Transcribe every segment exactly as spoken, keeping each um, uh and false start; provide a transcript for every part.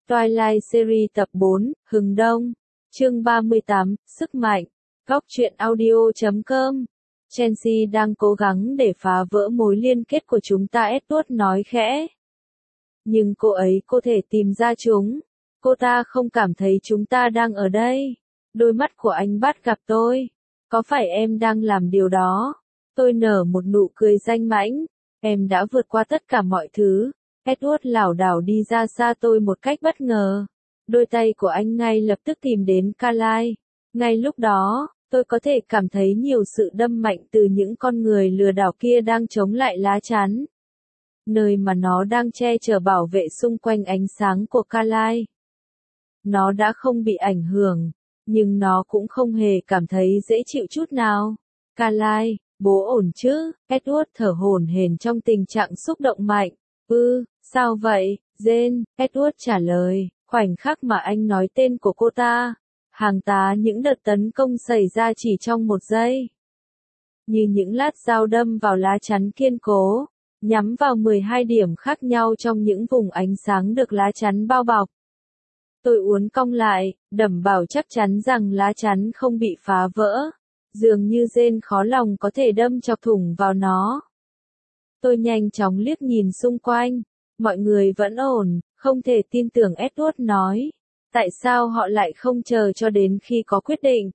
Twilight Series tập bốn, Hừng Đông. Chương ba mươi tám, Sức mạnh. Góc truyện audio chấm com. Chelsea đang cố gắng để phá vỡ mối liên kết của chúng ta, Edward nói khẽ. Nhưng cô ấy có thể tìm ra chúng. Cô ta không cảm thấy chúng ta đang ở đây. Đôi mắt của anh bắt gặp tôi. Có phải em đang làm điều đó? Tôi nở một nụ cười danh mãnh. Em đã vượt qua tất cả mọi thứ. Edward lảo đảo đi ra xa tôi một cách bất ngờ. Đôi tay của anh ngay lập tức tìm đến Carlisle. Ngay lúc đó, tôi có thể cảm thấy nhiều sự đâm mạnh từ những con người lừa đảo kia đang chống lại lá chắn. Nơi mà nó đang che chở bảo vệ xung quanh ánh sáng của Carlisle. Nó đã không bị ảnh hưởng, nhưng nó cũng không hề cảm thấy dễ chịu chút nào. Carlisle, bố ổn chứ? Edward thở hổn hển trong tình trạng xúc động mạnh. Ừ, sao vậy, Jane? Edward trả lời. Khoảnh khắc mà anh nói tên của cô ta, hàng tá những đợt tấn công xảy ra chỉ trong một giây. Như những lát dao đâm vào lá chắn kiên cố, nhắm vào mười hai điểm khác nhau trong những vùng ánh sáng được lá chắn bao bọc. Tôi uốn cong lại, đảm bảo chắc chắn rằng lá chắn không bị phá vỡ. Dường như Jane khó lòng có thể đâm chọc thủng vào nó. Tôi nhanh chóng liếc nhìn xung quanh. Mọi người vẫn ổn, không thể tin tưởng, Edward nói. Tại sao họ lại không chờ cho đến khi có quyết định?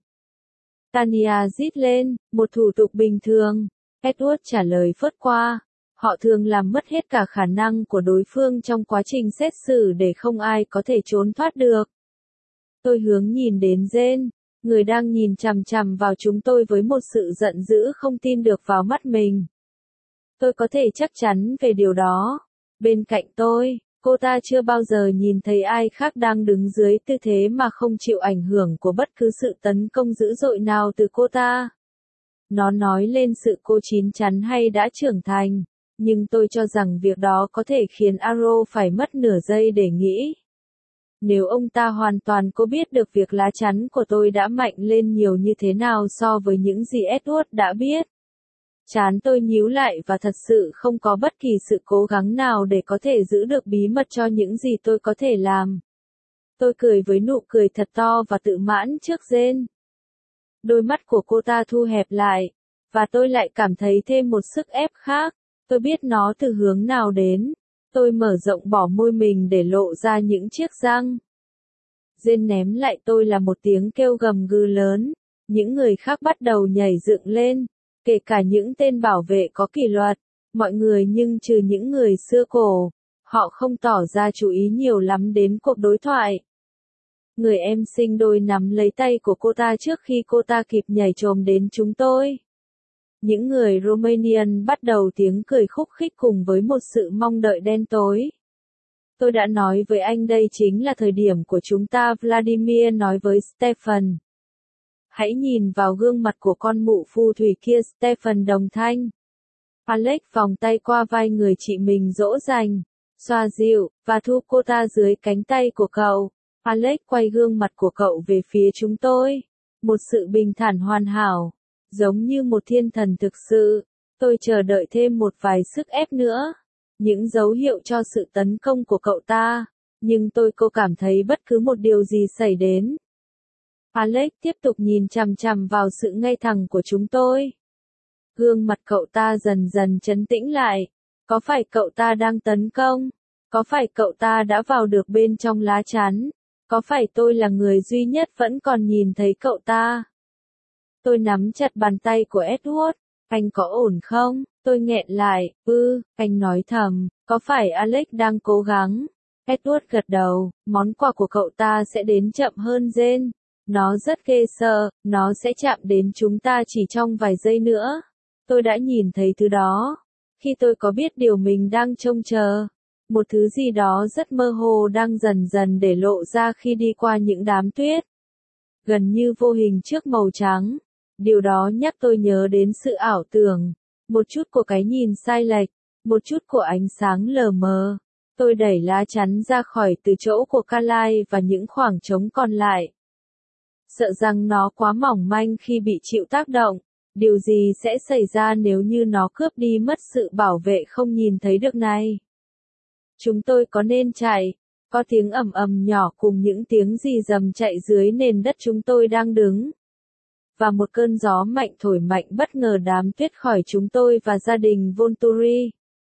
Tanya rít lên, một thủ tục bình thường. Edward trả lời phớt qua. Họ thường làm mất hết cả khả năng của đối phương trong quá trình xét xử để không ai có thể trốn thoát được. Tôi hướng nhìn đến Jane, người đang nhìn chằm chằm vào chúng tôi với một sự giận dữ không tin được vào mắt mình. Tôi có thể chắc chắn về điều đó. Bên cạnh tôi, cô ta chưa bao giờ nhìn thấy ai khác đang đứng dưới tư thế mà không chịu ảnh hưởng của bất cứ sự tấn công dữ dội nào từ cô ta. Nó nói lên sự cô chín chắn hay đã trưởng thành, nhưng tôi cho rằng việc đó có thể khiến Arrow phải mất nửa giây để nghĩ. Nếu ông ta hoàn toàn có biết được việc lá chắn của tôi đã mạnh lên nhiều như thế nào so với những gì Edward đã biết. Trán tôi nhíu lại và thật sự không có bất kỳ sự cố gắng nào để có thể giữ được bí mật cho những gì tôi có thể làm. Tôi cười với nụ cười thật to và tự mãn trước Jane. Đôi mắt của cô ta thu hẹp lại, và tôi lại cảm thấy thêm một sức ép khác. Tôi biết nó từ hướng nào đến. Tôi mở rộng bỏ môi mình để lộ ra những chiếc răng. Jane ném lại tôi là một tiếng kêu gầm gừ lớn. Những người khác bắt đầu nhảy dựng lên. Kể cả những tên bảo vệ có kỷ luật, mọi người nhưng trừ những người xưa cổ, họ không tỏ ra chú ý nhiều lắm đến cuộc đối thoại. Người em sinh đôi nắm lấy tay của cô ta trước khi cô ta kịp nhảy chồm đến chúng tôi. Những người Romanian bắt đầu tiếng cười khúc khích cùng với một sự mong đợi đen tối. Tôi đã nói với anh đây chính là thời điểm của chúng ta, Vladimir nói với Stefan. Hãy nhìn vào gương mặt của con mụ phù thủy kia, Stefan đồng thanh. Alex vòng tay qua vai người chị mình dỗ dành, xoa dịu, và thu cô ta dưới cánh tay của cậu. Alex quay gương mặt của cậu về phía chúng tôi. Một sự bình thản hoàn hảo, giống như một thiên thần thực sự. Tôi chờ đợi thêm một vài sức ép nữa. Những dấu hiệu cho sự tấn công của cậu ta. Nhưng tôi cô cảm thấy bất cứ một điều gì xảy đến. Alex tiếp tục nhìn chằm chằm vào sự ngay thẳng của chúng tôi. Gương mặt cậu ta dần dần trấn tĩnh lại. Có phải cậu ta đang tấn công? Có phải cậu ta đã vào được bên trong lá chắn? Có phải tôi là người duy nhất vẫn còn nhìn thấy cậu ta? Tôi nắm chặt bàn tay của Edward. Anh có ổn không? Tôi nghẹn lại. Ừ, anh nói thầm. Có phải Alex đang cố gắng? Edward gật đầu. Món quà của cậu ta sẽ đến chậm hơn Jane. Nó rất ghê sợ, nó sẽ chạm đến chúng ta chỉ trong vài giây nữa. Tôi đã nhìn thấy thứ đó. Khi tôi có biết điều mình đang trông chờ, một thứ gì đó rất mơ hồ đang dần dần để lộ ra khi đi qua những đám tuyết. Gần như vô hình trước màu trắng. Điều đó nhắc tôi nhớ đến sự ảo tưởng. Một chút của cái nhìn sai lệch, một chút của ánh sáng lờ mờ. Tôi đẩy lá chắn ra khỏi từ chỗ của Carlisle và những khoảng trống còn lại. Sợ rằng nó quá mỏng manh khi bị chịu tác động. Điều gì sẽ xảy ra nếu như nó cướp đi mất sự bảo vệ không nhìn thấy được này? Chúng tôi có nên chạy? Có tiếng ầm ầm nhỏ cùng những tiếng rì rầm chạy dưới nền đất chúng tôi đang đứng. Và một cơn gió mạnh thổi mạnh bất ngờ đám tuyết khỏi chúng tôi và gia đình Volturi.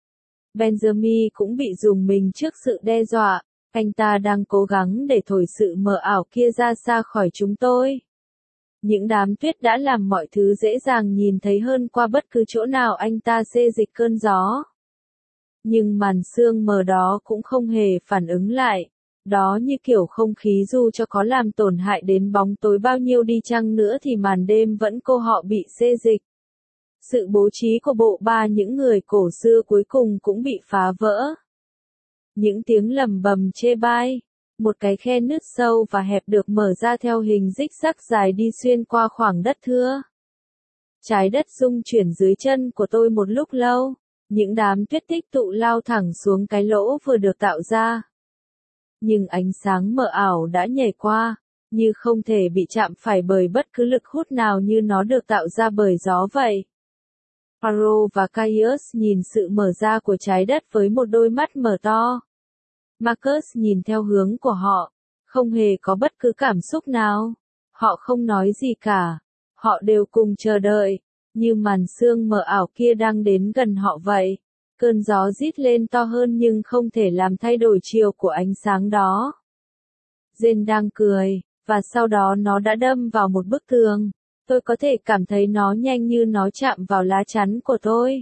Benjamin cũng bị rùng mình trước sự đe dọa, anh ta đang cố gắng để thổi sự mờ ảo kia ra xa khỏi chúng tôi. Những đám tuyết đã làm mọi thứ dễ dàng nhìn thấy hơn qua bất cứ chỗ nào anh ta xê dịch cơn gió. Nhưng màn sương mờ đó cũng không hề phản ứng lại. Đó như kiểu không khí dù cho có làm tổn hại đến bóng tối bao nhiêu đi chăng nữa thì màn đêm vẫn cô họ bị xê dịch. Sự bố trí của bộ ba những người cổ xưa cuối cùng cũng bị phá vỡ. Những tiếng lầm bầm chê bai. Một cái khe nứt sâu và hẹp được mở ra theo hình rích rắc dài đi xuyên qua khoảng đất thưa. Trái đất rung chuyển dưới chân của tôi một lúc lâu. Những đám tuyết tích tụ lao thẳng xuống cái lỗ vừa được tạo ra. Nhưng ánh sáng mờ ảo đã nhảy qua, như không thể bị chạm phải bởi bất cứ lực hút nào như nó được tạo ra bởi gió vậy. Paro và Caius nhìn sự mở ra của trái đất với một đôi mắt mở to. Marcus nhìn theo hướng của họ, không hề có bất cứ cảm xúc nào. Họ không nói gì cả. Họ đều cùng chờ đợi, như màn sương mờ ảo kia đang đến gần họ vậy. Cơn gió rít lên to hơn nhưng không thể làm thay đổi chiều của ánh sáng đó. Jane đang cười, và sau đó nó đã đâm vào một bức tường. Tôi có thể cảm thấy nó nhanh như nó chạm vào lá chắn của tôi.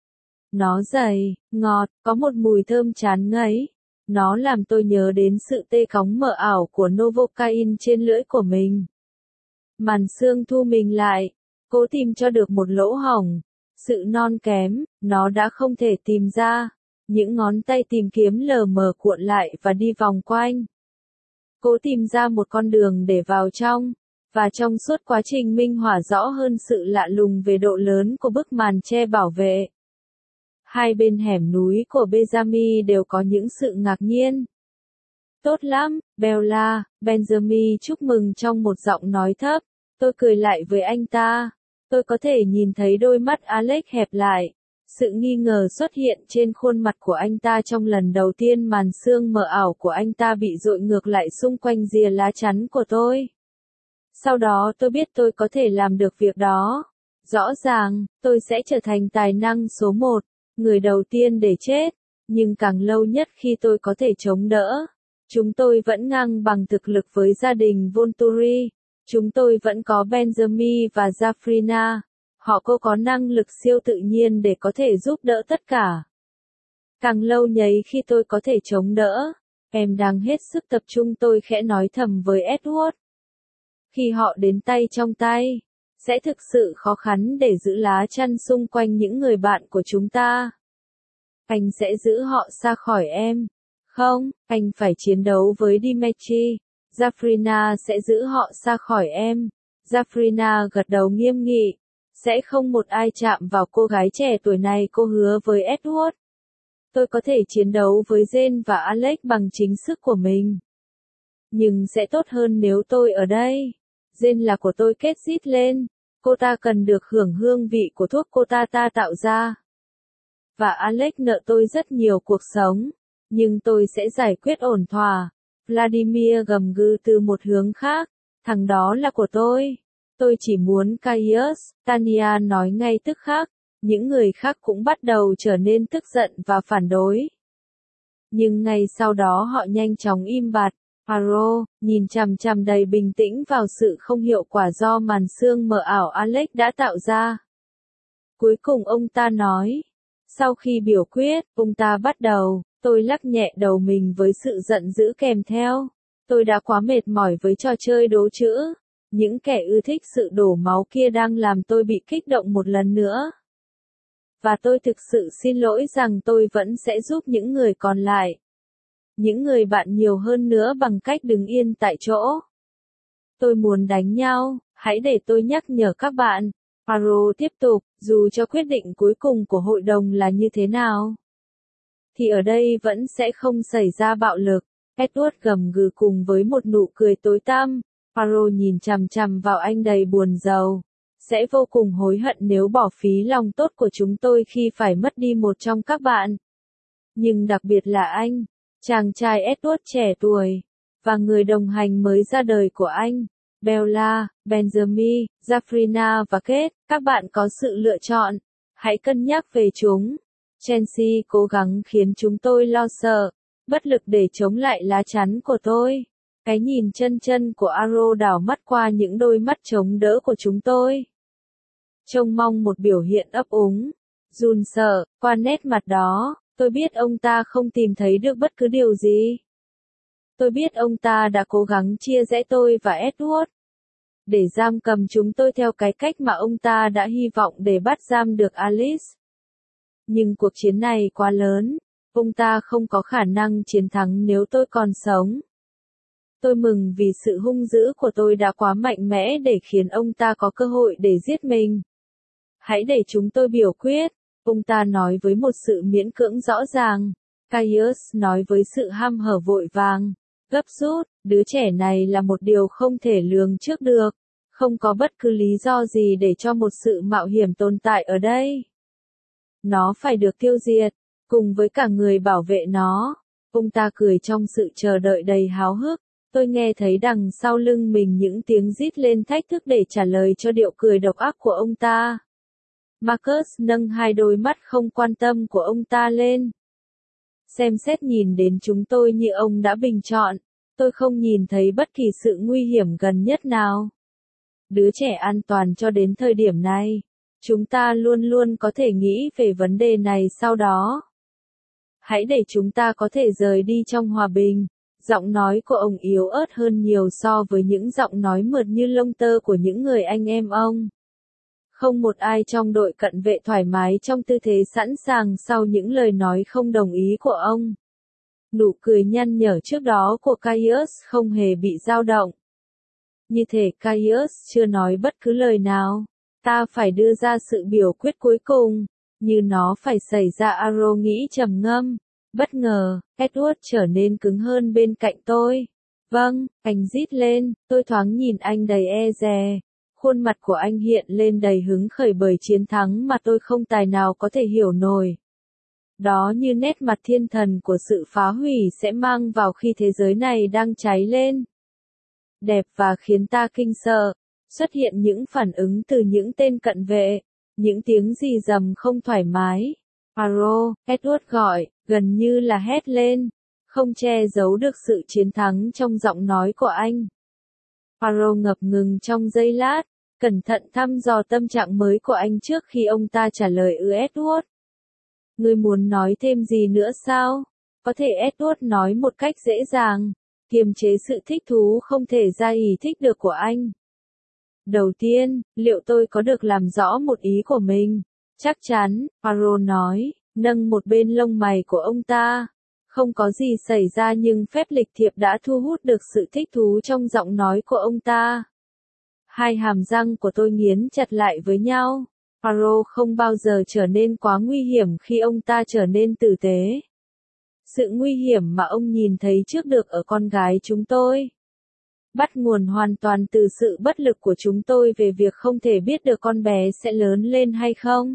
Nó dày, ngọt, có một mùi thơm chán ngấy. Nó làm tôi nhớ đến sự tê cóng mờ ảo của Novocaine trên lưỡi của mình. Màn sương thu mình lại, cố tìm cho được một lỗ hổng. Sự non kém, nó đã không thể tìm ra. Những ngón tay tìm kiếm lờ mờ cuộn lại và đi vòng quanh. Cố tìm ra một con đường để vào trong. Và trong suốt quá trình minh họa rõ hơn sự lạ lùng về độ lớn của bức màn che bảo vệ. Hai bên hẻm núi của Benjamin đều có những sự ngạc nhiên. Tốt lắm, Bella, Benjamin chúc mừng trong một giọng nói thấp. Tôi cười lại với anh ta. Tôi có thể nhìn thấy đôi mắt Alex hẹp lại. Sự nghi ngờ xuất hiện trên khuôn mặt của anh ta trong lần đầu tiên màn sương mờ ảo của anh ta bị dội ngược lại xung quanh rìa lá chắn của tôi. Sau đó tôi biết tôi có thể làm được việc đó. Rõ ràng, tôi sẽ trở thành tài năng số một, người đầu tiên để chết. Nhưng càng lâu nhất khi tôi có thể chống đỡ, chúng tôi vẫn ngang bằng thực lực với gia đình Volturi. Chúng tôi vẫn có Benjamin và Zafrina. Họ cô có năng lực siêu tự nhiên để có thể giúp đỡ tất cả. Càng lâu nhấy khi tôi có thể chống đỡ, em đang hết sức tập trung tôi khẽ nói thầm với Edward. Khi họ đến tay trong tay, sẽ thực sự khó khăn để giữ lá chắn xung quanh những người bạn của chúng ta. Anh sẽ giữ họ xa khỏi em. Không, anh phải chiến đấu với Dimitri. Zafrina sẽ giữ họ xa khỏi em. Zafrina gật đầu nghiêm nghị. Sẽ không một ai chạm vào cô gái trẻ tuổi này, cô hứa với Edward. Tôi có thể chiến đấu với Jane và Alex bằng chính sức của mình. Nhưng sẽ tốt hơn nếu tôi ở đây. Jane là của tôi, kết rít lên. Cô ta cần được hưởng hương vị của thuốc cô ta ta tạo ra. Và Alex nợ tôi rất nhiều cuộc sống. Nhưng tôi sẽ giải quyết ổn thỏa. Vladimir gầm gừ từ một hướng khác. Thằng đó là của tôi. Tôi chỉ muốn Caius, Tanya nói ngay tức khắc. Những người khác cũng bắt đầu trở nên tức giận và phản đối. Nhưng ngay sau đó họ nhanh chóng im bặt. Paro, nhìn chằm chằm đầy bình tĩnh vào sự không hiệu quả do màn sương mờ ảo Alex đã tạo ra. Cuối cùng ông ta nói. Sau khi biểu quyết, ông ta bắt đầu. Tôi lắc nhẹ đầu mình với sự giận dữ kèm theo. Tôi đã quá mệt mỏi với trò chơi đố chữ. Những kẻ ưa thích sự đổ máu kia đang làm tôi bị kích động một lần nữa. Và tôi thực sự xin lỗi rằng tôi vẫn sẽ giúp những người còn lại. Những người bạn nhiều hơn nữa bằng cách đứng yên tại chỗ. Tôi muốn đánh nhau, hãy để tôi nhắc nhở các bạn. Paro tiếp tục, dù cho quyết định cuối cùng của hội đồng là như thế nào, thì ở đây vẫn sẽ không xảy ra bạo lực. Edward gầm gừ cùng với một nụ cười tối tăm. Paro nhìn chằm chằm vào anh đầy buồn rầu. Sẽ vô cùng hối hận nếu bỏ phí lòng tốt của chúng tôi khi phải mất đi một trong các bạn. Nhưng đặc biệt là anh. chàng trai Edward trẻ tuổi, và người đồng hành mới ra đời của anh, Bella, Benjamin, Jafrina và Kate. Các bạn có sự lựa chọn, hãy cân nhắc về chúng. Chelsea cố gắng khiến chúng tôi lo sợ, bất lực để chống lại lá chắn của tôi. Cái nhìn chân chân của Arrow đảo mắt qua những đôi mắt chống đỡ của chúng tôi. Trông mong một biểu hiện ấp úng, run sợ, qua nét mặt đó, tôi biết ông ta không tìm thấy được bất cứ điều gì. Tôi biết ông ta đã cố gắng chia rẽ tôi và Edward, để giam cầm chúng tôi theo cái cách mà ông ta đã hy vọng để bắt giam được Alice. Nhưng cuộc chiến này quá lớn, ông ta không có khả năng chiến thắng nếu tôi còn sống. Tôi mừng vì sự hung dữ của tôi đã quá mạnh mẽ để khiến ông ta có cơ hội để giết mình. Hãy để chúng tôi biểu quyết, ông ta nói với một sự miễn cưỡng rõ ràng. Caius nói với sự ham hở vội vàng, gấp rút, đứa trẻ này là một điều không thể lường trước được. Không có bất cứ lý do gì để cho một sự mạo hiểm tồn tại ở đây. Nó phải được tiêu diệt, cùng với cả người bảo vệ nó. Ông ta cười trong sự chờ đợi đầy háo hức. Tôi nghe thấy đằng sau lưng mình những tiếng rít lên thách thức để trả lời cho điệu cười độc ác của ông ta. Marcus nâng hai đôi mắt không quan tâm của ông ta lên. Xem xét nhìn đến chúng tôi như ông đã bình chọn. Tôi không nhìn thấy bất kỳ sự nguy hiểm gần nhất nào. Đứa trẻ an toàn cho đến thời điểm này. Chúng ta luôn luôn có thể nghĩ về vấn đề này sau đó. Hãy để chúng ta có thể rời đi trong hòa bình. Giọng nói của ông yếu ớt hơn nhiều so với những giọng nói mượt như lông tơ của những người anh em ông. Không một ai trong đội cận vệ thoải mái trong tư thế sẵn sàng sau những lời nói không đồng ý của ông. Nụ cười nhăn nhở trước đó của Caius không hề bị dao động. Như thể Caius chưa nói bất cứ lời nào. Ta phải đưa ra sự biểu quyết cuối cùng, như nó phải xảy ra. Arrow nghĩ trầm ngâm. Bất ngờ, Edward trở nên cứng hơn bên cạnh tôi. Vâng, anh rít lên, tôi thoáng nhìn anh đầy e dè. Khuôn mặt của anh hiện lên đầy hứng khởi bởi chiến thắng mà tôi không tài nào có thể hiểu nổi. Đó như nét mặt thiên thần của sự phá hủy sẽ mang vào khi thế giới này đang cháy lên. Đẹp và khiến ta kinh sợ. Xuất hiện những phản ứng từ những tên cận vệ, những tiếng rì rầm không thoải mái. Arrow, Edward gọi, gần như là hét lên, không che giấu được sự chiến thắng trong giọng nói của anh. Arrow ngập ngừng trong giây lát, cẩn thận thăm dò tâm trạng mới của anh trước khi ông ta trả lời. Ừ Edward. Ngươi muốn nói thêm gì nữa sao? Có thể Edward nói một cách dễ dàng, kiềm chế sự thích thú không thể ra ý thích được của anh. Đầu tiên, liệu tôi có được làm rõ một ý của mình? Chắc chắn, Arrow nói, nâng một bên lông mày của ông ta. Không có gì xảy ra nhưng phép lịch thiệp đã thu hút được sự thích thú trong giọng nói của ông ta. Hai hàm răng của tôi nghiến chặt lại với nhau. Arrow không bao giờ trở nên quá nguy hiểm khi ông ta trở nên tử tế. Sự nguy hiểm mà ông nhìn thấy trước được ở con gái chúng tôi bắt nguồn hoàn toàn từ sự bất lực của chúng tôi về việc không thể biết được con bé sẽ lớn lên hay không.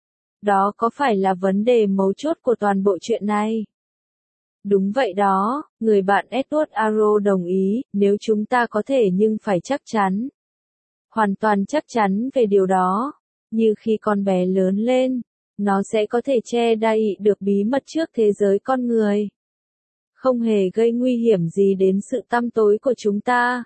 Đó có phải là vấn đề mấu chốt của toàn bộ chuyện này? Đúng vậy đó, người bạn Edward. Arrow đồng ý, nếu chúng ta có thể nhưng phải chắc chắn. Hoàn toàn chắc chắn về điều đó. Như khi con bé lớn lên, nó sẽ có thể che đậy được bí mật trước thế giới con người. Không hề gây nguy hiểm gì đến sự tăm tối của chúng ta.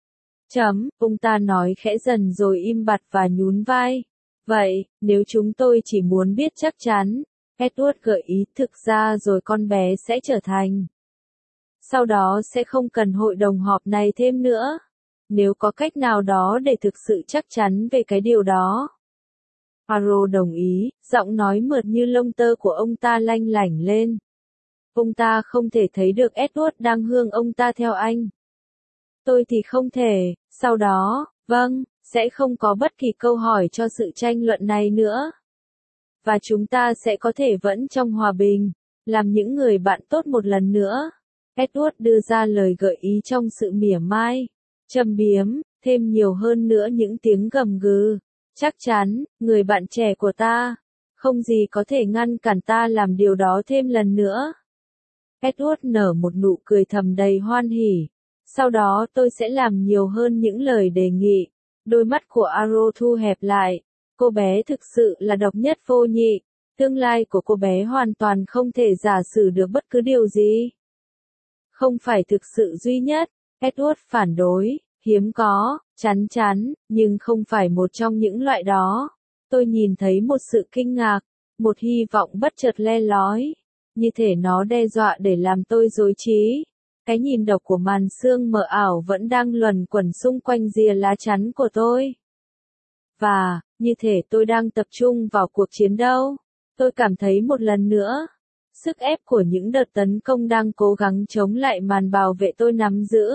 Chấm, ông ta nói khẽ dần rồi im bặt và nhún vai. Vậy, nếu chúng tôi chỉ muốn biết chắc chắn, Edward gợi ý, thực ra rồi con bé sẽ trở thành. Sau đó sẽ không cần hội đồng họp này thêm nữa. Nếu có cách nào đó để thực sự chắc chắn về cái điều đó. Arrow đồng ý, giọng nói mượt như lông tơ của ông ta lanh lảnh lên. Ông ta không thể thấy được Edward đang hướng ông ta theo anh. Tôi thì không thể, sau đó, vâng, sẽ không có bất kỳ câu hỏi cho sự tranh luận này nữa. Và chúng ta sẽ có thể vẫn trong hòa bình, làm những người bạn tốt một lần nữa. Edward đưa ra lời gợi ý trong sự mỉa mai, châm biếm, thêm nhiều hơn nữa những tiếng gầm gừ. Chắc chắn, người bạn trẻ của ta, không gì có thể ngăn cản ta làm điều đó thêm lần nữa. Edward nở một nụ cười thầm đầy hoan hỉ. Sau đó tôi sẽ làm nhiều hơn những lời đề nghị. Đôi mắt của Aro thu hẹp lại. Cô bé thực sự là độc nhất vô nhị. Tương lai của cô bé hoàn toàn không thể giả sử được bất cứ điều gì. Không phải thực sự duy nhất, Edward phản đối, hiếm có, chắn chắn, nhưng không phải một trong những loại đó. Tôi nhìn thấy một sự kinh ngạc, một hy vọng bất chợt le lói, như thể nó đe dọa để làm tôi rối trí. Cái nhìn độc của màn sương mờ ảo vẫn đang luẩn quẩn xung quanh rìa lá chắn của tôi. Và, như thể tôi đang tập trung vào cuộc chiến đấu, tôi cảm thấy một lần nữa, sức ép của những đợt tấn công đang cố gắng chống lại màn bảo vệ tôi nắm giữ.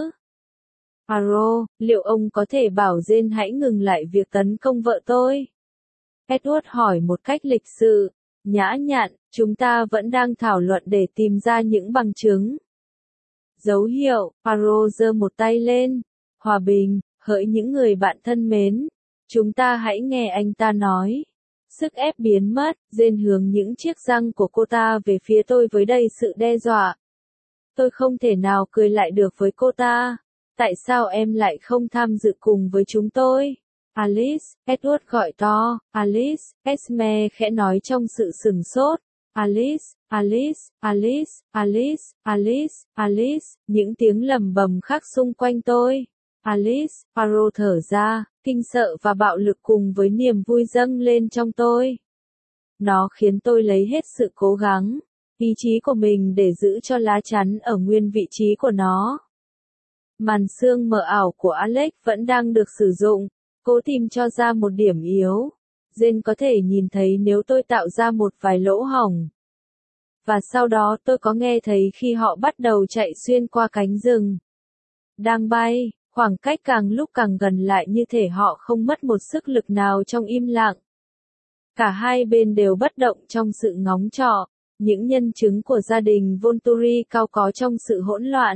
Aro, liệu ông có thể bảo Jane hãy ngừng lại việc tấn công vợ tôi? Edward hỏi một cách lịch sự, nhã nhặn, chúng ta vẫn đang thảo luận để tìm ra những bằng chứng. Dấu hiệu, Aro giơ một tay lên. Hòa bình, hỡi những người bạn thân mến. Chúng ta hãy nghe anh ta nói. Sức ép biến mất, Jane hướng những chiếc răng của cô ta về phía tôi với đầy sự đe dọa. Tôi không thể nào cười lại được với cô ta. Tại sao em lại không tham dự cùng với chúng tôi? Alice, Edward gọi to. Alice, Esme khẽ nói trong sự sửng sốt. Alice, Alice, Alice, Alice, Alice, Alice, những tiếng lầm bầm khác xung quanh tôi. Alice, Aro thở ra, kinh sợ và bạo lực cùng với niềm vui dâng lên trong tôi. Nó khiến tôi lấy hết sự cố gắng, ý chí của mình để giữ cho lá chắn ở nguyên vị trí của nó. Màn sương mờ ảo của Alex vẫn đang được sử dụng, cố tìm cho ra một điểm yếu. Jane có thể nhìn thấy nếu tôi tạo ra một vài lỗ hổng. Và sau đó tôi có nghe thấy khi họ bắt đầu chạy xuyên qua cánh rừng. Đang bay, khoảng cách càng lúc càng gần lại như thể họ không mất một sức lực nào trong im lặng. Cả hai bên đều bất động trong sự ngóng trọ, những nhân chứng của gia đình Volturi cao có trong sự hỗn loạn.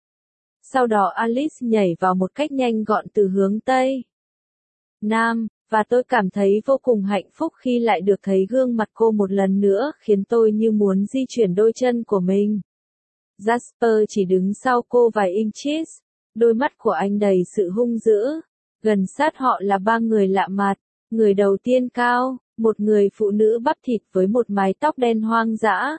Sau đó Alice nhảy vào một cách nhanh gọn từ hướng Tây Nam, và tôi cảm thấy vô cùng hạnh phúc khi lại được thấy gương mặt cô một lần nữa, khiến tôi như muốn di chuyển đôi chân của mình. Jasper chỉ đứng sau cô vài inches, đôi mắt của anh đầy sự hung dữ. Gần sát họ là ba người lạ mặt, người đầu tiên cao, một người phụ nữ bắp thịt với một mái tóc đen hoang dã.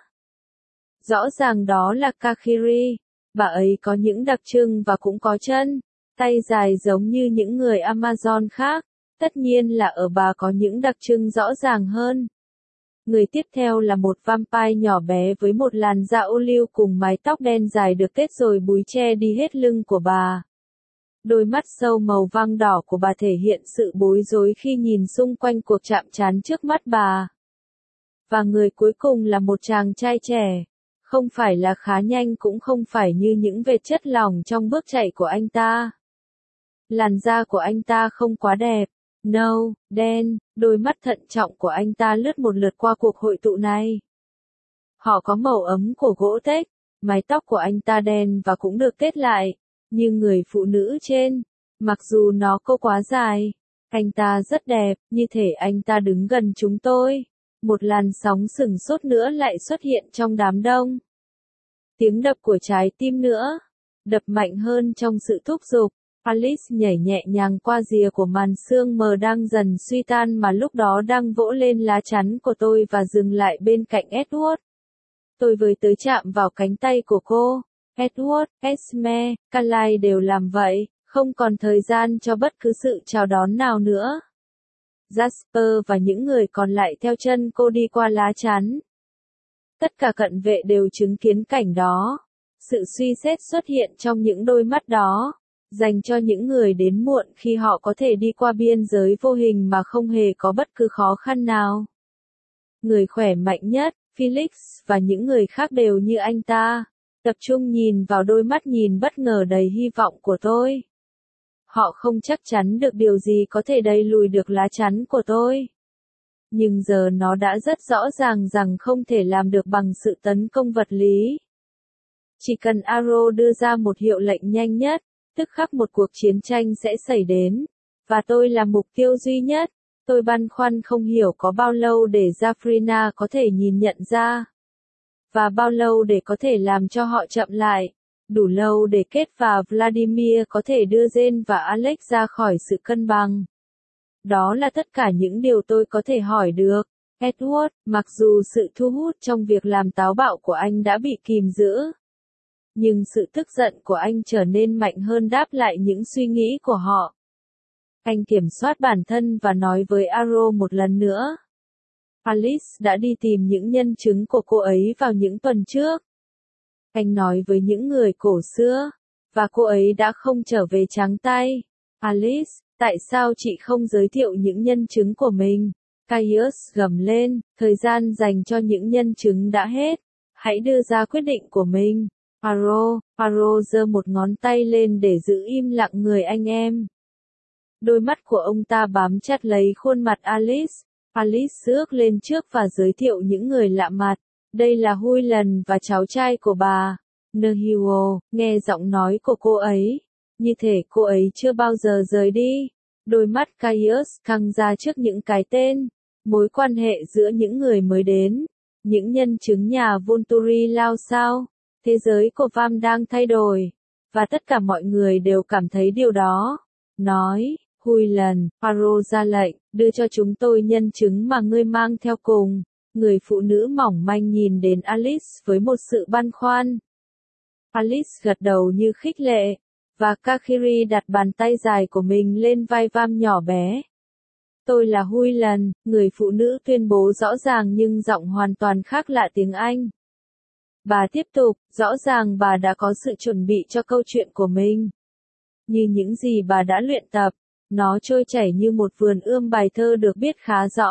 Rõ ràng đó là Kakiri, bà ấy có những đặc trưng và cũng có chân, tay dài giống như những người Amazon khác. Tất nhiên là ở bà có những đặc trưng rõ ràng hơn. Người tiếp theo là một vampire nhỏ bé với một làn da ô liu cùng mái tóc đen dài được kết rồi búi che đi hết lưng của bà. Đôi mắt sâu màu vàng đỏ của bà thể hiện sự bối rối khi nhìn xung quanh cuộc chạm trán trước mắt bà. Và người cuối cùng là một chàng trai trẻ. Không phải là khá nhanh cũng không phải như những vệt chất lỏng trong bước chạy của anh ta. Làn da của anh ta không quá đẹp. Nâu, đen, đôi mắt thận trọng của anh ta lướt một lượt qua cuộc hội tụ này. Họ có màu ấm của gỗ teak, mái tóc của anh ta đen và cũng được kết lại, như người phụ nữ trên, mặc dù nó có quá dài. Anh ta rất đẹp, như thể anh ta đứng gần chúng tôi. Một làn sóng sửng sốt nữa lại xuất hiện trong đám đông. Tiếng đập của trái tim nữa, đập mạnh hơn trong sự thúc giục. Alice nhảy nhẹ nhàng qua rìa của màn sương mờ đang dần suy tan mà lúc đó đang vỗ lên lá chắn của tôi và dừng lại bên cạnh Edward. Tôi với tới chạm vào cánh tay của cô. Edward, Esme, Carly đều làm vậy, không còn thời gian cho bất cứ sự chào đón nào nữa. Jasper và những người còn lại theo chân cô đi qua lá chắn. Tất cả cận vệ đều chứng kiến cảnh đó. Sự suy xét xuất hiện trong những đôi mắt đó. Dành cho những người đến muộn khi họ có thể đi qua biên giới vô hình mà không hề có bất cứ khó khăn nào. Người khỏe mạnh nhất, Felix, và những người khác đều như anh ta, tập trung nhìn vào đôi mắt nhìn bất ngờ đầy hy vọng của tôi. Họ không chắc chắn được điều gì có thể đẩy lùi được lá chắn của tôi. Nhưng giờ nó đã rất rõ ràng rằng không thể làm được bằng sự tấn công vật lý. Chỉ cần Aro đưa ra một hiệu lệnh nhanh nhất, tức khắc một cuộc chiến tranh sẽ xảy đến, và tôi là mục tiêu duy nhất. Tôi băn khoăn không hiểu có bao lâu để Jafrina có thể nhìn nhận ra. Và bao lâu để có thể làm cho họ chậm lại? Đủ lâu để Kate và Vladimir có thể đưa Jane và Alex ra khỏi sự cân bằng. Đó là tất cả những điều tôi có thể hỏi được. Edward, mặc dù sự thu hút trong việc làm táo bạo của anh đã bị kìm giữ, nhưng sự tức giận của anh trở nên mạnh hơn đáp lại những suy nghĩ của họ. Anh kiểm soát bản thân và nói với Arrow một lần nữa. Alice đã đi tìm những nhân chứng của cô ấy vào những tuần trước. Anh nói với những người cổ xưa, và cô ấy đã không trở về trắng tay. Alice, tại sao chị không giới thiệu những nhân chứng của mình? Caius gầm lên, thời gian dành cho những nhân chứng đã hết. Hãy đưa ra quyết định của mình. Arrow, Arrow giơ một ngón tay lên để giữ im lặng người anh em. Đôi mắt của ông ta bám chặt lấy khuôn mặt Alice. Alice bước lên trước và giới thiệu những người lạ mặt. Đây là Huyland và cháu trai của bà. Nehua, nghe giọng nói của cô ấy. Như thể cô ấy chưa bao giờ rời đi. Đôi mắt Caius căng ra trước những cái tên. Mối quan hệ giữa những người mới đến. Những nhân chứng nhà Volturi lao sao. Thế giới của Vam đang thay đổi. Và tất cả mọi người đều cảm thấy điều đó. Nói, Huyland, Arrow ra lệnh, đưa cho chúng tôi nhân chứng mà ngươi mang theo cùng. Người phụ nữ mỏng manh nhìn đến Alice với một sự băn khoăn. Alice gật đầu như khích lệ, và Kakiri đặt bàn tay dài của mình lên vai Vam nhỏ bé. Tôi là Huyland, người phụ nữ tuyên bố rõ ràng nhưng giọng hoàn toàn khác lạ tiếng Anh. Bà tiếp tục, rõ ràng bà đã có sự chuẩn bị cho câu chuyện của mình. Như những gì bà đã luyện tập, nó trôi chảy như một vườn ươm bài thơ được biết khá rõ.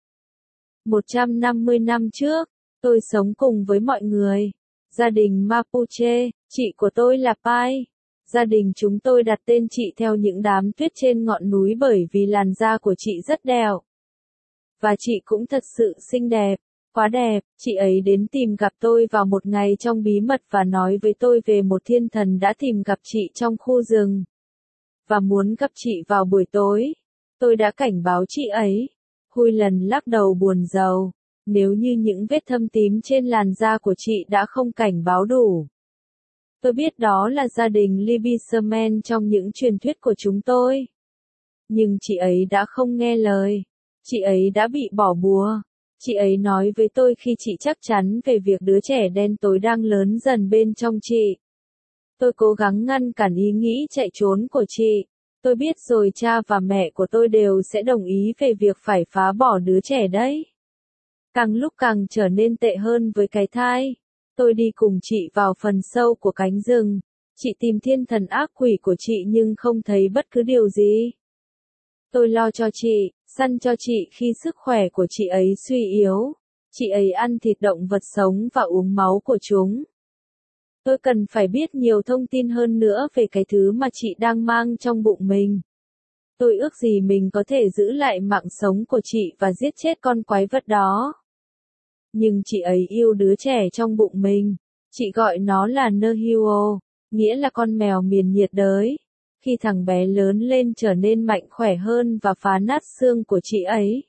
một trăm năm mươi năm trước, tôi sống cùng với mọi người. Gia đình Mapuche, chị của tôi là Pai. Gia đình chúng tôi đặt tên chị theo những đám tuyết trên ngọn núi bởi vì làn da của chị rất đèo. Và chị cũng thật sự xinh đẹp, quá đẹp. Chị ấy đến tìm gặp tôi vào một ngày trong bí mật và nói với tôi về một thiên thần đã tìm gặp chị trong khu rừng. Và muốn gặp chị vào buổi tối. Tôi đã cảnh báo chị ấy. Huyland lắc đầu buồn rầu. Nếu như những vết thâm tím trên làn da của chị đã không cảnh báo đủ. Tôi biết đó là gia đình Libisherman trong những truyền thuyết của chúng tôi. Nhưng chị ấy đã không nghe lời. Chị ấy đã bị bỏ bùa. Chị ấy nói với tôi khi chị chắc chắn về việc đứa trẻ đen tối đang lớn dần bên trong chị. Tôi cố gắng ngăn cản ý nghĩ chạy trốn của chị. Tôi biết rồi cha và mẹ của tôi đều sẽ đồng ý về việc phải phá bỏ đứa trẻ đấy. Càng lúc càng trở nên tệ hơn với cái thai. Tôi đi cùng chị vào phần sâu của cánh rừng. Chị tìm thiên thần ác quỷ của chị nhưng không thấy bất cứ điều gì. Tôi lo cho chị, săn cho chị khi sức khỏe của chị ấy suy yếu. Chị ấy ăn thịt động vật sống và uống máu của chúng. Tôi cần phải biết nhiều thông tin hơn nữa về cái thứ mà chị đang mang trong bụng mình. Tôi ước gì mình có thể giữ lại mạng sống của chị và giết chết con quái vật đó. Nhưng chị ấy yêu đứa trẻ trong bụng mình. Chị gọi nó là Nehua, nghĩa là con mèo miền nhiệt đới. Khi thằng bé lớn lên trở nên mạnh khỏe hơn và phá nát xương của chị ấy.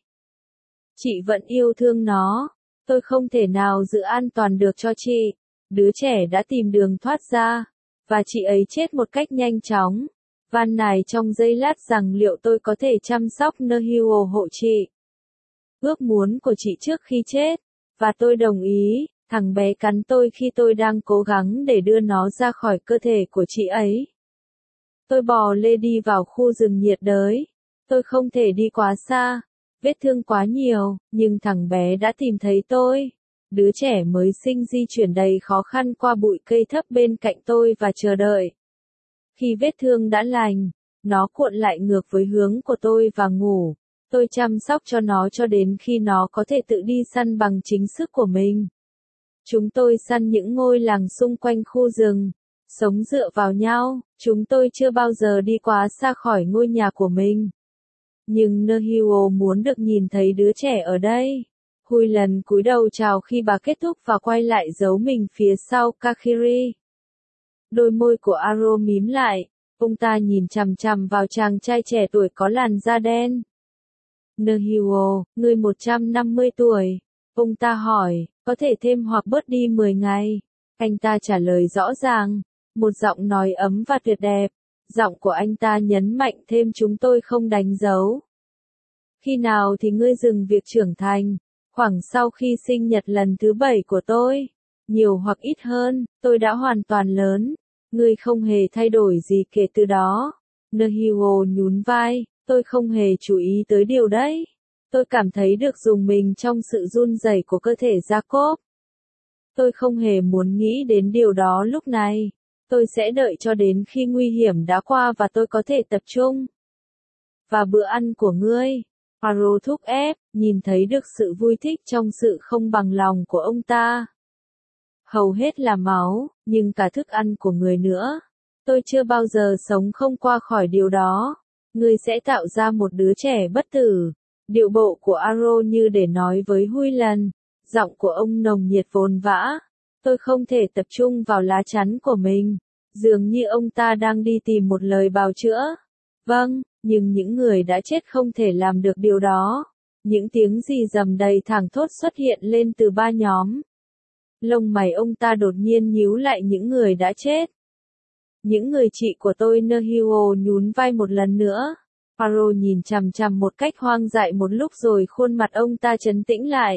Chị vẫn yêu thương nó. Tôi không thể nào giữ an toàn được cho chị. Đứa trẻ đã tìm đường thoát ra. Và chị ấy chết một cách nhanh chóng. Van nài trong giây lát rằng liệu tôi có thể chăm sóc Nehua hộ chị. Ước muốn của chị trước khi chết. Và tôi đồng ý. Thằng bé cắn tôi khi tôi đang cố gắng để đưa nó ra khỏi cơ thể của chị ấy. Tôi bò lê đi vào khu rừng nhiệt đới. Tôi không thể đi quá xa. Vết thương quá nhiều, nhưng thằng bé đã tìm thấy tôi. Đứa trẻ mới sinh di chuyển đầy khó khăn qua bụi cây thấp bên cạnh tôi và chờ đợi. Khi vết thương đã lành, nó cuộn lại ngược với hướng của tôi và ngủ. Tôi chăm sóc cho nó cho đến khi nó có thể tự đi săn bằng chính sức của mình. Chúng tôi săn những ngôi làng xung quanh khu rừng. Sống dựa vào nhau, chúng tôi chưa bao giờ đi quá xa khỏi ngôi nhà của mình. Nhưng Nehua muốn được nhìn thấy đứa trẻ ở đây. Huyland cúi đầu chào khi bà kết thúc và quay lại giấu mình phía sau Kakiri. Đôi môi của Arrow mím lại, ông ta nhìn chằm chằm vào chàng trai trẻ tuổi có làn da đen. Nehua, ngươi một trăm năm mươi tuổi. Ông ta hỏi, Có thể thêm hoặc bớt đi mười ngày. Anh ta trả lời rõ ràng, một giọng nói ấm và tuyệt đẹp. Giọng của anh ta nhấn mạnh thêm chúng tôi không đánh dấu. Khi nào thì ngươi dừng việc trưởng thành? Khoảng sau khi sinh nhật lần thứ bảy của tôi. Nhiều hoặc ít hơn, tôi đã hoàn toàn lớn. Ngươi không hề thay đổi gì kể từ đó. Nahiro nhún vai, tôi không hề chú ý tới điều đấy. Tôi cảm thấy được dùng mình trong sự run rẩy của cơ thể Jacob. Tôi không hề muốn nghĩ đến điều đó lúc này. Tôi sẽ đợi cho đến khi nguy hiểm đã qua và tôi có thể tập trung. Và bữa ăn của ngươi, Aro thúc ép, nhìn thấy được sự vui thích trong sự không bằng lòng của ông ta. Hầu hết là máu, nhưng cả thức ăn của người nữa. Tôi chưa bao giờ sống không qua khỏi điều đó. Ngươi sẽ tạo ra một đứa trẻ bất tử. Điệu bộ của Aro như để nói với Huy lần. Giọng của ông nồng nhiệt vồn vã. Tôi không thể tập trung vào lá chắn của mình. Dường như ông ta đang đi tìm một lời bào chữa. Vâng, nhưng những người đã chết không thể làm được điều đó. Những tiếng rì rầm đầy thảng thốt xuất hiện lên từ ba nhóm. Lông mày ông ta đột nhiên nhíu lại những người đã chết. Những người chị của tôi Nahiro nhún vai một lần nữa. Aro nhìn chằm chằm một cách hoang dại một lúc rồi khuôn mặt ông ta trấn tĩnh lại.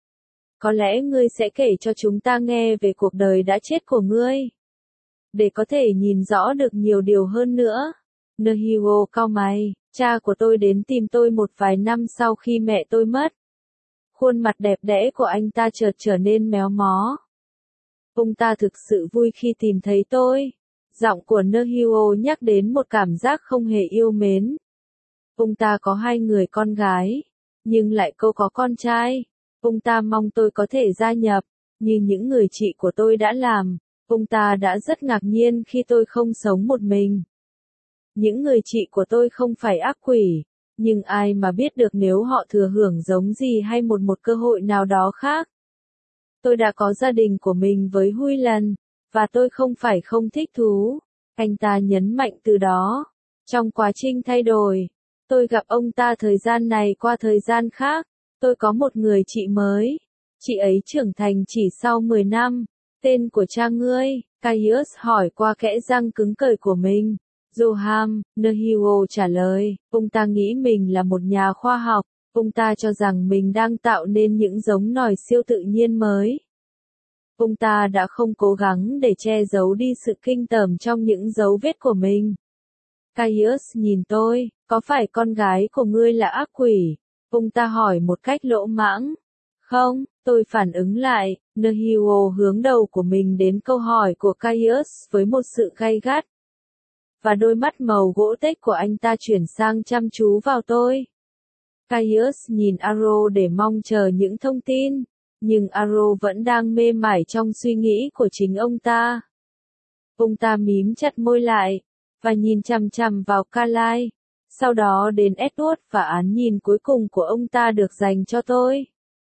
Có lẽ ngươi sẽ kể cho chúng ta nghe về cuộc đời đã chết của ngươi. Để có thể nhìn rõ được nhiều điều hơn nữa. Nahiro cau mày, cha của tôi đến tìm tôi một vài năm sau khi mẹ tôi mất. Khuôn mặt đẹp đẽ của anh ta chợt trở nên méo mó. Ông ta thực sự vui khi tìm thấy tôi. Giọng của Nahiro nhắc đến một cảm giác không hề yêu mến. Ông ta có hai người con gái, nhưng lại cô có con trai. Ông ta mong tôi có thể gia nhập, như những người chị của tôi đã làm. Ông ta đã rất ngạc nhiên khi tôi không sống một mình. Những người chị của tôi không phải ác quỷ, nhưng ai mà biết được nếu họ thừa hưởng giống gì hay một một cơ hội nào đó khác. Tôi đã có gia đình của mình với Huy lần, và tôi không phải không thích thú. Anh ta nhấn mạnh từ đó. Trong quá trình thay đổi, tôi gặp ông ta thời gian này qua thời gian khác. Tôi có một người chị mới. Chị ấy trưởng thành chỉ sau mười năm. Tên của cha ngươi, Caius hỏi qua kẽ răng cứng cỏi của mình. Zoham, Nahiro trả lời, ông ta nghĩ mình là một nhà khoa học. Ông ta cho rằng mình đang tạo nên những giống nòi siêu tự nhiên mới. Ông ta đã không cố gắng để che giấu đi sự kinh tởm trong những dấu vết của mình. Caius nhìn tôi, có phải con gái của ngươi là ác quỷ? Ông ta hỏi một cách lỗ mãng. Không, tôi phản ứng lại, Nahiro hướng đầu của mình đến câu hỏi của Caius với một sự gay gắt. Và đôi mắt màu gỗ tếch của anh ta chuyển sang chăm chú vào tôi. Caius nhìn Aro để mong chờ những thông tin, nhưng Aro vẫn đang mê mải trong suy nghĩ của chính ông ta. Ông ta mím chặt môi lại, và nhìn chằm chằm vào Carlyle, sau đó đến Edward và án nhìn cuối cùng của ông ta được dành cho tôi.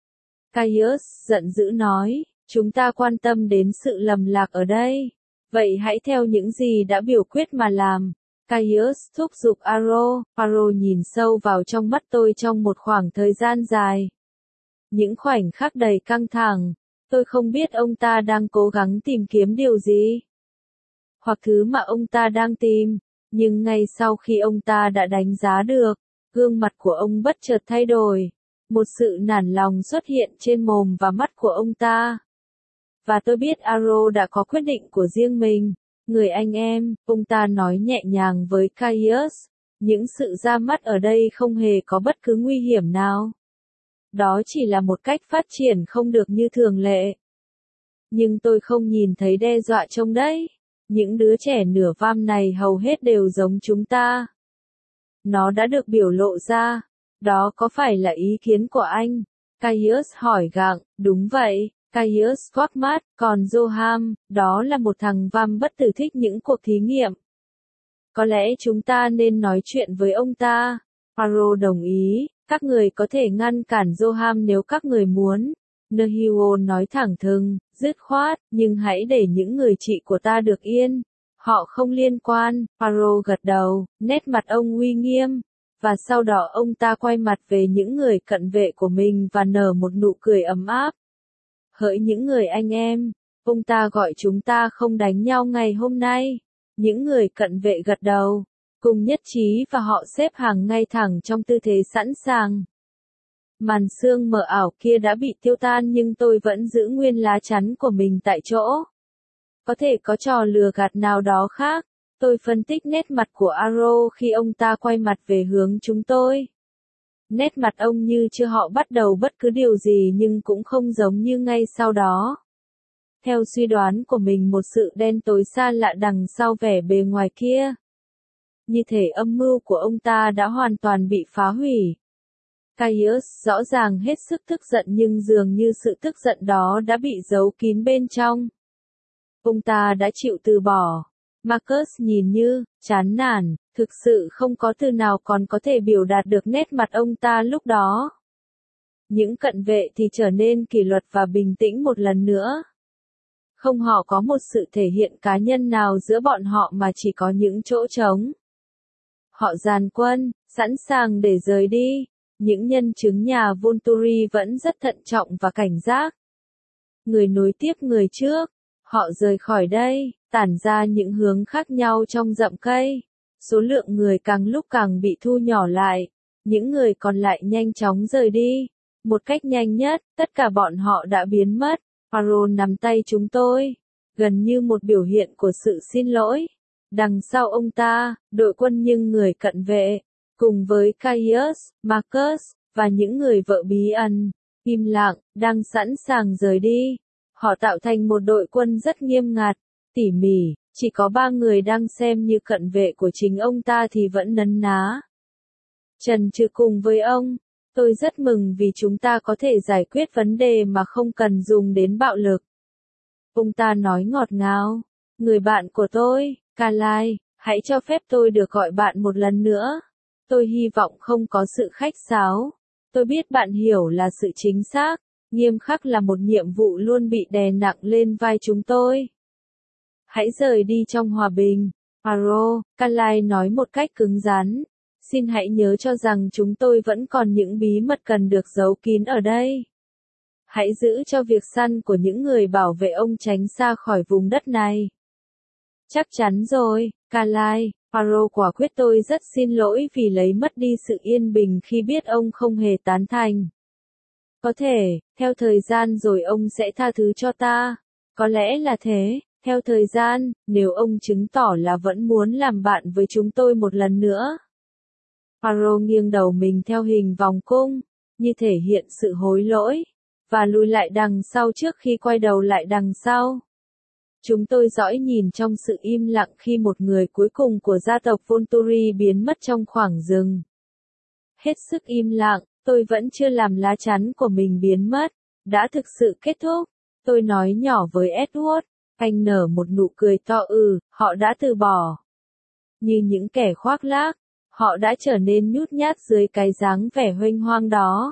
Caius giận dữ nói, chúng ta quan tâm đến sự lầm lạc ở đây. Vậy hãy theo những gì đã biểu quyết mà làm. Caius thúc giục Aro. Aro nhìn sâu vào trong mắt tôi trong một khoảng thời gian dài. Những khoảnh khắc đầy căng thẳng. Tôi không biết ông ta đang cố gắng tìm kiếm điều gì. Hoặc thứ mà ông ta đang tìm. Nhưng ngay sau khi ông ta đã đánh giá được, gương mặt của ông bất chợt thay đổi. Một sự nản lòng xuất hiện trên mồm và mắt của ông ta. Và tôi biết Aro đã có quyết định của riêng mình. Người anh em, ông ta nói nhẹ nhàng với Caius. Những sự ra mắt ở đây không hề có bất cứ nguy hiểm nào. Đó chỉ là một cách phát triển không được như thường lệ. Nhưng tôi không nhìn thấy đe dọa trong đấy. Những đứa trẻ nửa vam này hầu hết đều giống chúng ta. Nó đã được biểu lộ ra. Đó có phải là ý kiến của anh? Caius hỏi gặng, đúng vậy. Caius quắc mắt, còn Zoham, đó là một thằng vam bất tử thích những cuộc thí nghiệm. Có lẽ chúng ta nên nói chuyện với ông ta. Aro đồng ý, các người có thể ngăn cản Zoham nếu các người muốn. Nahiro nói thẳng thừng, dứt khoát, nhưng hãy để những người chị của ta được yên. Họ không liên quan. Aro gật đầu, nét mặt ông uy nghiêm. Và sau đó ông ta quay mặt về những người cận vệ của mình và nở một nụ cười ấm áp. Hỡi những người anh em, ông ta gọi chúng ta không đánh nhau ngày hôm nay. Những người cận vệ gật đầu, cùng nhất trí và họ xếp hàng ngay thẳng trong tư thế sẵn sàng. Màn sương mờ ảo kia đã bị tiêu tan nhưng tôi vẫn giữ nguyên lá chắn của mình tại chỗ. Có thể có trò lừa gạt nào đó khác. Tôi phân tích nét mặt của Arrow khi ông ta quay mặt về hướng chúng tôi. Nét mặt ông như chưa họ bắt đầu bất cứ điều gì nhưng cũng không giống như ngay sau đó. Theo suy đoán của mình một sự đen tối xa lạ đằng sau vẻ bề ngoài kia. Như thể âm mưu của ông ta đã hoàn toàn bị phá hủy. Caius rõ ràng hết sức tức giận nhưng dường như sự tức giận đó đã bị giấu kín bên trong. Ông ta đã chịu từ bỏ. Marcus nhìn như, chán nản, thực sự không có từ nào còn có thể biểu đạt được nét mặt ông ta lúc đó. Những cận vệ thì trở nên kỷ luật và bình tĩnh một lần nữa. Không họ có một sự thể hiện cá nhân nào giữa bọn họ mà chỉ có những chỗ trống. Họ dàn quân, sẵn sàng để rời đi. Những nhân chứng nhà Volturi vẫn rất thận trọng và cảnh giác. Người nối tiếp người trước. Họ rời khỏi đây, tản ra những hướng khác nhau trong rậm cây. Số lượng người càng lúc càng bị thu nhỏ lại. Những người còn lại nhanh chóng rời đi. Một cách nhanh nhất, tất cả bọn họ đã biến mất. Pharaoh nắm tay chúng tôi. Gần như một biểu hiện của sự xin lỗi. Đằng sau ông ta, đội quân nhưng người cận vệ. Cùng với Caius, Marcus, và những người vợ bí ẩn. Im lặng, đang sẵn sàng rời đi. Họ tạo thành một đội quân rất nghiêm ngặt, tỉ mỉ, chỉ có ba người đang xem như cận vệ của chính ông ta thì vẫn nấn ná. Trần trừ cùng với ông, tôi rất mừng vì chúng ta có thể giải quyết vấn đề mà không cần dùng đến bạo lực. Ông ta nói ngọt ngào, người bạn của tôi, Carlyle, hãy cho phép tôi được gọi bạn một lần nữa. Tôi hy vọng không có sự khách sáo. Tôi biết bạn hiểu là sự chính xác. Nghiêm khắc là một nhiệm vụ luôn bị đè nặng lên vai chúng tôi. Hãy rời đi trong hòa bình. Pharaoh, Carlyle nói một cách cứng rắn. Xin hãy nhớ cho rằng chúng tôi vẫn còn những bí mật cần được giấu kín ở đây. Hãy giữ cho việc săn của những người bảo vệ ông tránh xa khỏi vùng đất này. Chắc chắn rồi, Carlyle. Pharaoh quả quyết tôi rất xin lỗi vì lấy mất đi sự yên bình khi biết ông không hề tán thành. Có thể, theo thời gian rồi ông sẽ tha thứ cho ta. Có lẽ là thế, theo thời gian, nếu ông chứng tỏ là vẫn muốn làm bạn với chúng tôi một lần nữa. Pharaoh nghiêng đầu mình theo hình vòng cung, như thể hiện sự hối lỗi, và lùi lại đằng sau trước khi quay đầu lại đằng sau. Chúng tôi dõi nhìn trong sự im lặng khi một người cuối cùng của gia tộc Volturi biến mất trong khoảng rừng. Hết sức im lặng. Tôi vẫn chưa làm lá chắn của mình biến mất. Đã thực sự kết thúc. Tôi nói nhỏ với Edward. Anh nở một nụ cười to ừ, họ đã từ bỏ. Như những kẻ khoác lác, họ đã trở nên nhút nhát dưới cái dáng vẻ huênh hoang đó.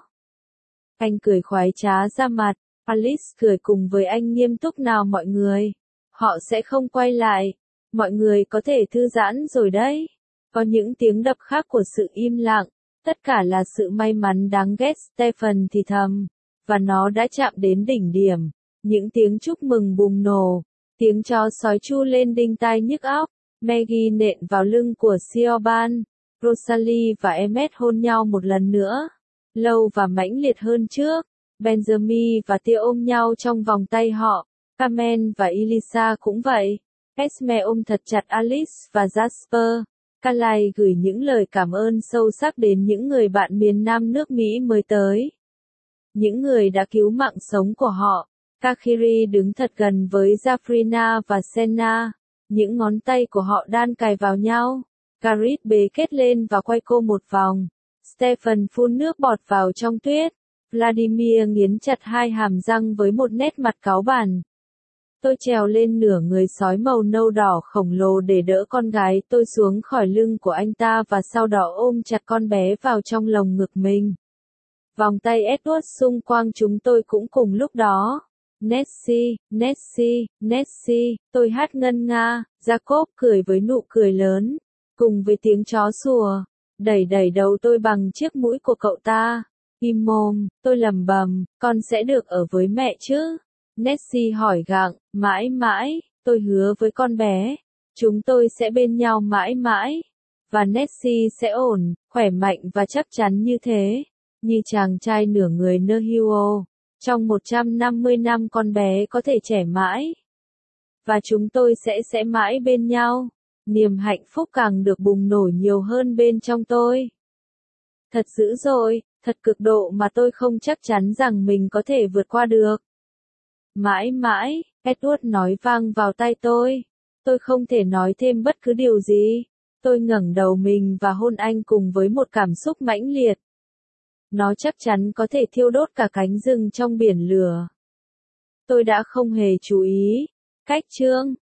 Anh cười khoái trá ra mặt. Alice cười cùng với anh nghiêm túc nào mọi người. Họ sẽ không quay lại. Mọi người có thể thư giãn rồi đấy. Có những tiếng đập khác của sự im lặng. Tất cả là sự may mắn đáng ghét, Stephen thì thầm. Và nó đã chạm đến đỉnh điểm. Những tiếng chúc mừng bùng nổ. Tiếng chó sói chu lên đinh tai nhức óc. Maggie nện vào lưng của Siobhan. Rosalie và Emmet hôn nhau một lần nữa. Lâu và mãnh liệt hơn trước. Benjamin và Tia ôm nhau trong vòng tay họ. Carmen và Elisa cũng vậy. Esme ôm thật chặt Alice và Jasper. Carlyle gửi những lời cảm ơn sâu sắc đến những người bạn miền Nam nước Mỹ mới tới. Những người đã cứu mạng sống của họ. Kakiri đứng thật gần với Jafrina và Senna. Những ngón tay của họ đan cài vào nhau. Garrett bế kết lên và quay cô một vòng. Stephen phun nước bọt vào trong tuyết. Vladimir nghiến chặt hai hàm răng với một nét mặt cáu bẳn. Tôi trèo lên nửa người sói màu nâu đỏ khổng lồ để đỡ con gái tôi xuống khỏi lưng của anh ta và sau đó ôm chặt con bé vào trong lồng ngực mình. Vòng tay Edward xung quanh chúng tôi cũng cùng lúc đó. Nessie, Nessie, Nessie, tôi hát ngân nga, Jacob cười với nụ cười lớn, cùng với tiếng chó sủa, đẩy đẩy đầu tôi bằng chiếc mũi của cậu ta. Im mồm, tôi lẩm bẩm, con sẽ được ở với mẹ chứ. Nessie hỏi gặng, mãi mãi, tôi hứa với con bé, chúng tôi sẽ bên nhau mãi mãi, và Nessie sẽ ổn, khỏe mạnh và chắc chắn như thế, như chàng trai nửa người Nehuo. Trong một trăm năm mươi năm con bé có thể trẻ mãi, và chúng tôi sẽ sẽ mãi bên nhau. Niềm hạnh phúc càng được bùng nổ nhiều hơn bên trong tôi. Thật dữ dội, thật cực độ mà tôi không chắc chắn rằng mình có thể vượt qua được. Mãi mãi, Edward nói vang vào tai tôi. Tôi không thể nói thêm bất cứ điều gì. Tôi ngẩng đầu mình và hôn anh cùng với một cảm xúc mãnh liệt. Nó chắc chắn có thể thiêu đốt cả cánh rừng trong biển lửa. Tôi đã không hề chú ý. Cách chương